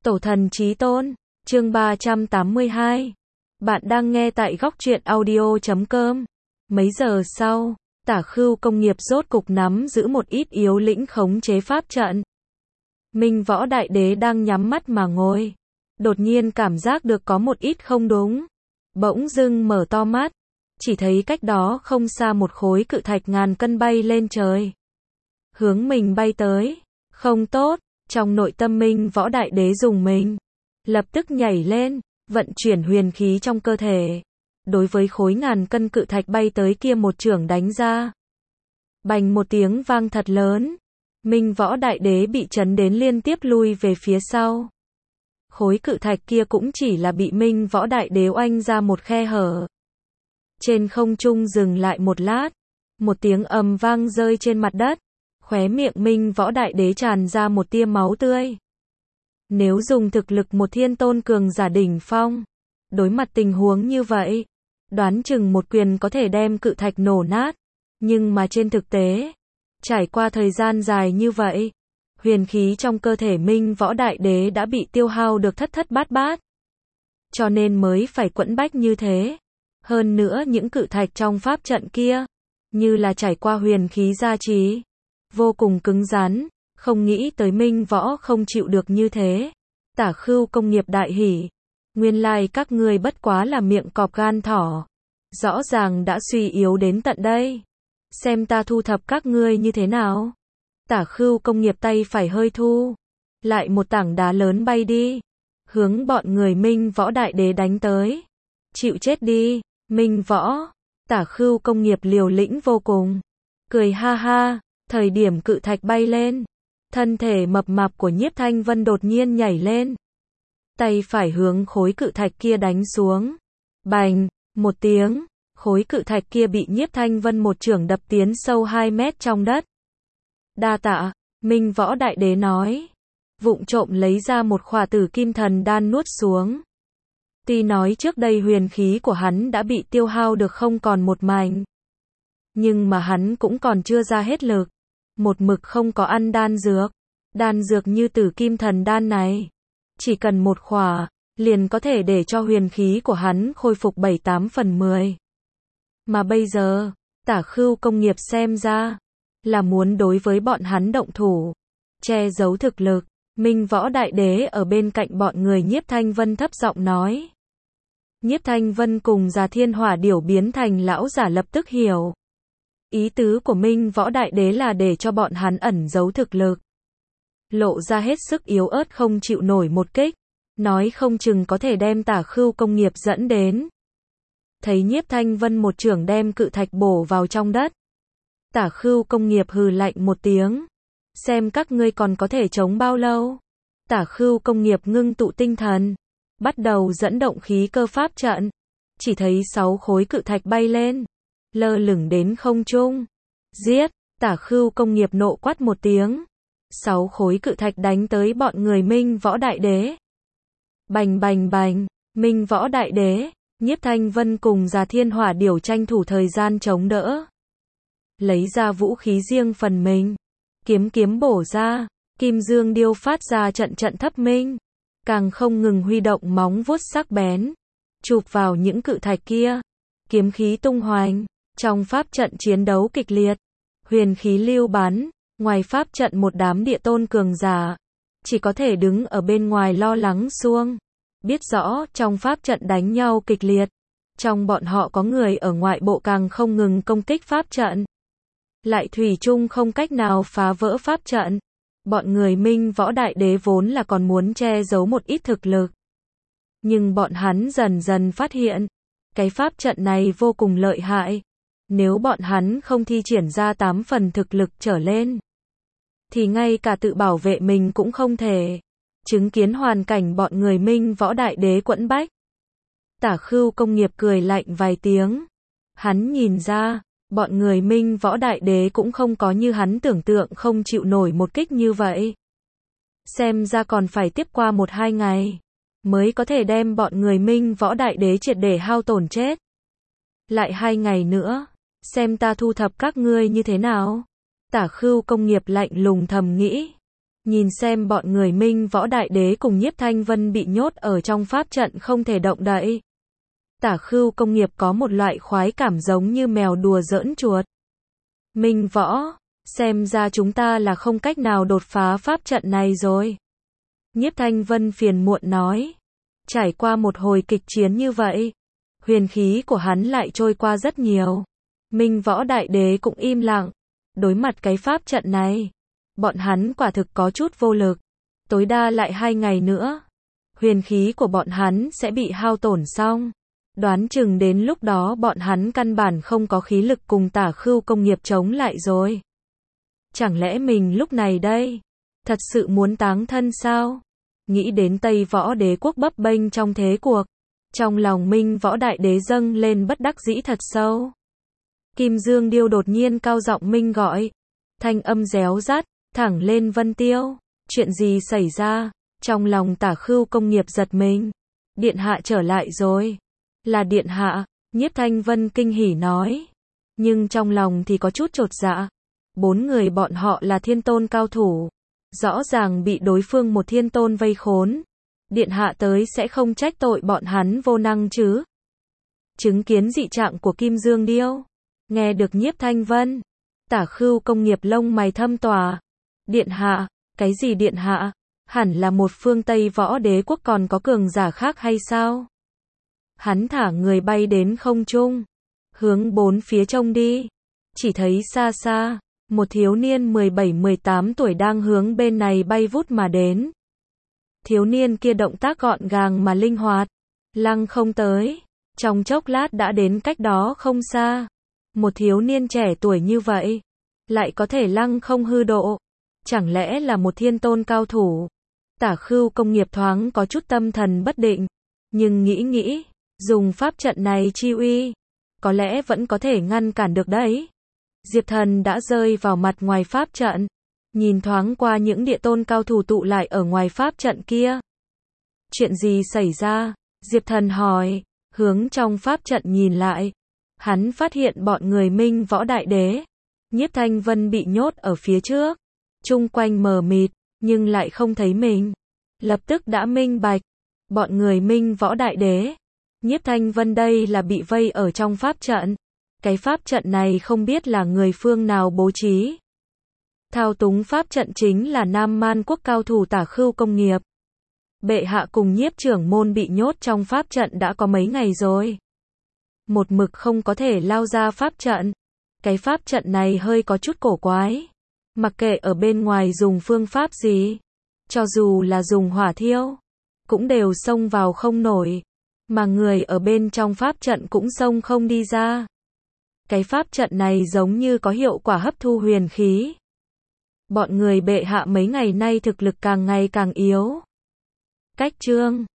Tổ thần chí tôn, chương 382. Bạn đang nghe tại góc truyện audio.com. Mấy giờ sau, Tả Khưu Công Nghiệp rốt cục nắm giữ một ít yếu lĩnh khống chế pháp trận. Minh Võ Đại Đế đang nhắm mắt mà ngồi. Đột nhiên cảm giác được có một ít không đúng. Bỗng dưng mở to mắt. Chỉ thấy cách đó không xa một khối cự thạch ngàn cân bay lên trời. Hướng mình bay tới. Không tốt. Trong nội tâm Minh Võ Đại Đế dùng mình. Lập tức nhảy lên. Vận chuyển huyền khí trong cơ thể. Đối với khối ngàn cân cự thạch bay tới kia một chưởng đánh ra. Bành một tiếng vang thật lớn. Minh Võ Đại Đế bị chấn đến liên tiếp lui về phía sau. Khối cự thạch kia cũng chỉ là bị Minh Võ Đại Đế oanh ra một khe hở. Trên không trung dừng lại một lát. Một tiếng ầm vang rơi trên mặt đất. Khóe miệng Minh Võ Đại Đế tràn ra một tia máu tươi. Nếu dùng thực lực một thiên tôn cường giả đỉnh phong, đối mặt tình huống như vậy, đoán chừng một quyền có thể đem cự thạch nổ nát. Nhưng mà trên thực tế, trải qua thời gian dài như vậy, huyền khí trong cơ thể Minh Võ Đại Đế đã bị tiêu hao được thất thất bát bát. Cho nên mới phải quẫn bách như thế. Hơn nữa những cự thạch trong pháp trận kia, như là trải qua huyền khí gia trì, vô cùng cứng rắn, không nghĩ tới Minh Võ không chịu được như thế. Tả Khưu Công Nghiệp đại hỉ. Nguyên lai các ngươi bất quá là miệng cọp gan thỏ. Rõ ràng đã suy yếu đến tận đây. Xem ta thu thập các ngươi như thế nào. Tả Khưu Công Nghiệp tay phải hơi thu. Lại một tảng đá lớn bay đi. Hướng bọn người Minh Võ Đại Đế đánh tới. Chịu chết đi, Minh Võ. Tả Khưu Công Nghiệp liều lĩnh vô cùng. Cười ha ha, thời điểm cự thạch bay lên. Thân thể mập mạp của Nhiếp Thanh Vân đột nhiên nhảy lên. Tay phải hướng khối cự thạch kia đánh xuống. Bành, một tiếng, khối cự thạch kia bị Nhiếp Thanh Vân một chưởng đập tiến sâu 2 mét trong đất. Đa tạ, Minh Võ Đại Đế nói. Vụng trộm lấy ra một khỏa tử kim thần đan nuốt xuống. Tuy nói trước đây huyền khí của hắn đã bị tiêu hao được không còn một mảnh. Nhưng mà hắn cũng còn chưa ra hết lực. Một mực không có ăn đan dược. Đan dược như tử kim thần đan này. Chỉ cần một khỏa, liền có thể để cho huyền khí của hắn khôi phục 7-8 phần 10. Mà bây giờ, Tả Khưu Công Nghiệp xem ra, là muốn đối với bọn hắn động thủ. Che giấu thực lực. Minh Võ Đại Đế ở bên cạnh bọn người Nhiếp Thanh Vân thấp giọng nói. Nhiếp Thanh Vân cùng Già Thiên Hỏa Điểu biến thành lão giả lập tức hiểu. Ý tứ của Minh Võ Đại Đế là để cho bọn hắn ẩn giấu thực lực. Lộ ra hết sức yếu ớt không chịu nổi một kích. Nói không chừng có thể đem Tả Khưu Công Nghiệp dẫn đến. Thấy Nhiếp Thanh Vân một chưởng đem cự thạch bổ vào trong đất. Tả Khưu Công Nghiệp hừ lạnh một tiếng. Xem các ngươi còn có thể chống bao lâu. Tả Khưu Công Nghiệp ngưng tụ tinh thần. Bắt đầu dẫn động khí cơ pháp trận. Chỉ thấy 6 khối cự thạch bay lên. Lơ lửng đến không trung. Giết, Tả Khưu Công Nghiệp nộ quát một tiếng. 6 khối cự thạch đánh tới bọn người Minh Võ Đại Đế. Bành bành bành, Minh Võ Đại Đế, Nhiếp Thanh Vân cùng Già Thiên Hỏa Điểu tranh thủ thời gian chống đỡ. Lấy ra vũ khí riêng phần mình. Kiếm bổ ra, kim dương điêu phát ra trận trận thấp minh. Càng không ngừng huy động móng vuốt sắc bén. Chụp vào những cự thạch kia. Kiếm khí tung hoành. Trong pháp trận chiến đấu kịch liệt. Huyền khí lưu bắn. Ngoài pháp trận một đám địa tôn cường giả. Chỉ có thể đứng ở bên ngoài lo lắng xuông. Biết rõ trong pháp trận đánh nhau kịch liệt. Trong bọn họ có người ở ngoại bộ càng không ngừng công kích pháp trận. Lại thủy chung không cách nào phá vỡ pháp trận. Bọn người Minh Võ Đại Đế vốn là còn muốn che giấu một ít thực lực. Nhưng bọn hắn dần dần phát hiện. Cái pháp trận này vô cùng lợi hại. Nếu bọn hắn không thi triển ra 8 phần thực lực trở lên. Thì ngay cả tự bảo vệ mình cũng không thể. Chứng kiến hoàn cảnh bọn người Minh Võ Đại Đế quẫn bách. Tả Khưu Công Nghiệp cười lạnh vài tiếng. Hắn nhìn ra. Bọn người Minh Võ Đại Đế cũng không có như hắn tưởng tượng không chịu nổi một kích như vậy. Xem ra còn phải tiếp qua 1-2 ngày. Mới có thể đem bọn người Minh Võ Đại Đế triệt để hao tổn chết. Lại 2 ngày nữa. Xem ta thu thập các ngươi như thế nào. Tả Khưu Công Nghiệp lạnh lùng thầm nghĩ. Nhìn xem bọn người Minh Võ Đại Đế cùng Nhiếp Thanh Vân bị nhốt ở trong pháp trận không thể động đậy. Tả Khưu Công Nghiệp có một loại khoái cảm giống như mèo đùa giỡn chuột. Minh Võ, xem ra chúng ta là không cách nào đột phá pháp trận này rồi. Nhiếp Thanh Vân phiền muộn nói. Trải qua một hồi kịch chiến như vậy, huyền khí của hắn lại trôi qua rất nhiều. Minh Võ Đại Đế cũng im lặng. Đối mặt cái pháp trận này, bọn hắn quả thực có chút vô lực. Tối đa lại 2 ngày nữa, huyền khí của bọn hắn sẽ bị hao tổn xong. Đoán chừng đến lúc đó bọn hắn căn bản không có khí lực cùng Tả Khưu Công Nghiệp chống lại rồi. Chẳng lẽ mình lúc này đây, thật sự muốn táng thân sao? Nghĩ đến Tây Võ Đế quốc bấp bênh trong thế cuộc, trong lòng Minh Võ Đại Đế dâng lên bất đắc dĩ thật sâu. Kim Dương Điêu đột nhiên cao giọng minh gọi, thanh âm réo rắt, thẳng lên Vân Tiêu. Chuyện gì xảy ra? Trong lòng Tả Khưu Công Nghiệp giật mình. Điện hạ trở lại rồi. Là điện hạ, Nhiếp Thanh Vân kinh hỉ nói. Nhưng trong lòng thì có chút chột dạ. 4 người bọn họ là thiên tôn cao thủ. Rõ ràng bị đối phương một thiên tôn vây khốn. Điện hạ tới sẽ không trách tội bọn hắn vô năng chứ. Chứng kiến dị trạng của Kim Dương Điêu. Nghe được Nhiếp Thanh Vân. Tả Khưu Công Nghiệp lông mày thâm tỏa. Điện hạ, cái gì điện hạ? Hẳn là một phương Tây Võ Đế quốc còn có cường giả khác hay sao? Hắn thả người bay đến không trung, hướng 4 phía trông đi. Chỉ thấy xa xa, một thiếu niên 17-18 tuổi đang hướng bên này bay vút mà đến. Thiếu niên kia động tác gọn gàng mà linh hoạt, lăng không tới, trong chốc lát đã đến cách đó không xa. Một thiếu niên trẻ tuổi như vậy, lại có thể lăng không hư độ. Chẳng lẽ là một thiên tôn cao thủ? Tả Khưu Công Nghiệp thoáng có chút tâm thần bất định, nhưng nghĩ, dùng pháp trận này chi uy, có lẽ vẫn có thể ngăn cản được đấy. Diệp Thần đã rơi vào mặt ngoài pháp trận, nhìn thoáng qua những địa tôn cao thủ tụ lại ở ngoài pháp trận kia. Chuyện gì xảy ra? Diệp Thần hỏi, hướng trong pháp trận nhìn lại. Hắn phát hiện bọn người Minh Võ Đại Đế, Nhiếp Thanh Vân bị nhốt ở phía trước. Chung quanh mờ mịt, nhưng lại không thấy mình. Lập tức đã minh bạch. Bọn người Minh Võ Đại Đế, Nhiếp Thanh Vân đây là bị vây ở trong pháp trận. Cái pháp trận này không biết là người phương nào bố trí. Thao túng pháp trận chính là Nam Man quốc cao thủ Tả Khưu Công Nghiệp. Bệ hạ cùng Nhiếp trưởng môn bị nhốt trong pháp trận đã có mấy ngày rồi. Một mực không có thể lao ra pháp trận. Cái pháp trận này hơi có chút cổ quái. Mặc kệ ở bên ngoài dùng phương pháp gì, cho dù là dùng hỏa thiêu, cũng đều xông vào không nổi. Mà người ở bên trong pháp trận cũng xông không đi ra. Cái pháp trận này giống như có hiệu quả hấp thu huyền khí. Bọn người bệ hạ mấy ngày nay thực lực càng ngày càng yếu. Cách chương